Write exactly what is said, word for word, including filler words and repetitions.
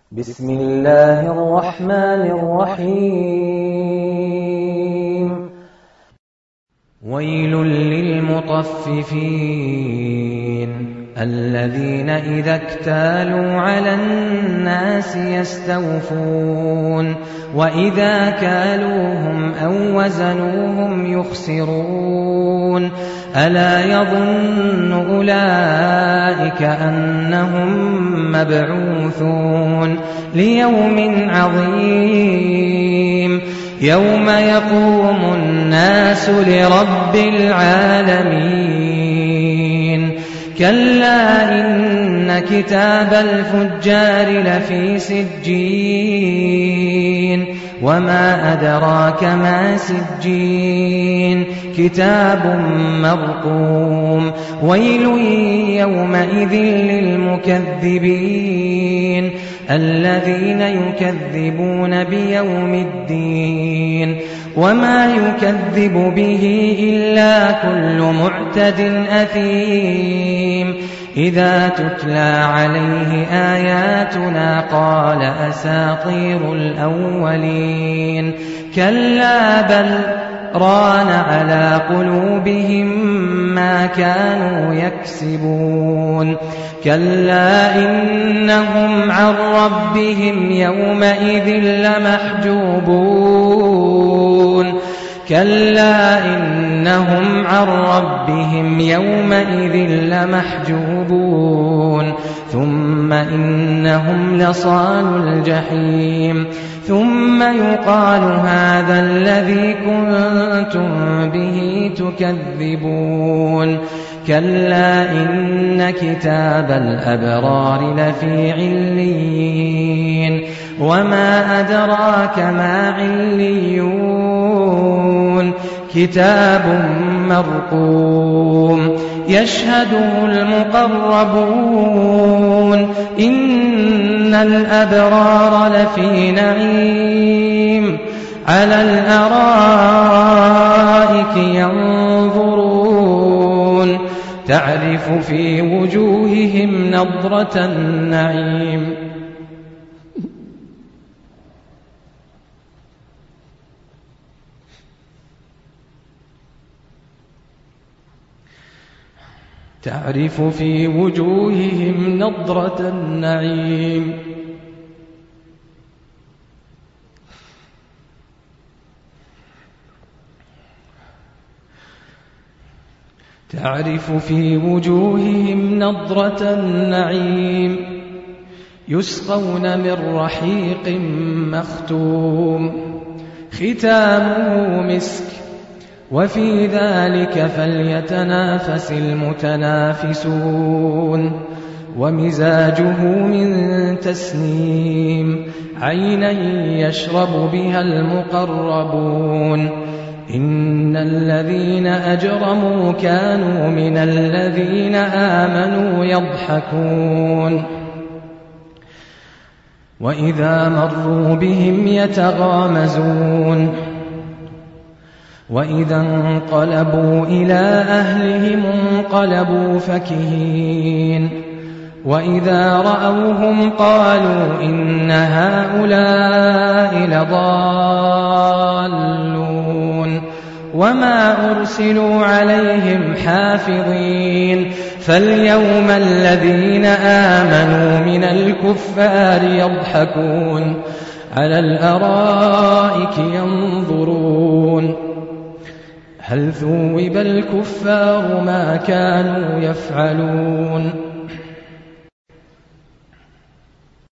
بسم الله الرحمن الرحيم ويل للمطففين الذين إذا اكتالوا على الناس يستوفون وإذا كالوهم أو وزنوهم يخسرون ألا يظن أولئك أنهم مبعوثون ليوم عظيم يوم يقوم الناس لرب العالمين كلا إن كتاب الفجار لفي سجين وما أدراك ما سجين كتاب مرقوم ويل يومئذ للمكذبين الذين يكذبون بيوم الدين وما يكذب به إلا كل معتد أثيم إذا تتلى عليه آياتنا قال أساطير الأولين كلا بل ران على قلوبهم ما كانوا يكسبون كلا إنهم عن ربهم يومئذ لمحجوبون كلا إنهم عن ربهم يومئذ لمحجوبون ثم إنهم لصالوا الجحيم ثم يقال هذا الذي كنتم به تكذبون كلا إن كتاب الأبرار لفي عليين وما أدراك ما عليون كتاب مرقوم يشهده المقربون إن الأبرار لفي نعيم على الأرائك ينظرون تعرف في وجوههم نضرة النعيم تعرف في وجوههم نضرة النعيم تعرف في وجوههم نضرة النعيم يسقون من رحيق مختوم ختامه مسك وفي ذلك فليتنافس المتنافسون ومزاجه من تسنيم عينا يشرب بها المقربون إن الذين أجرموا كانوا من الذين آمنوا يضحكون وإذا مروا بهم يتغامزون وإذا انقلبوا إلى أهلهم انقلبوا فكهين وإذا رأوهم قالوا إن هؤلاء لضالون وما أرسلوا عليهم حافظين فاليوم الذين آمنوا من الكفار يضحكون على الأرائك ينظرون هل ثوب الكفار ما كانوا يفعلون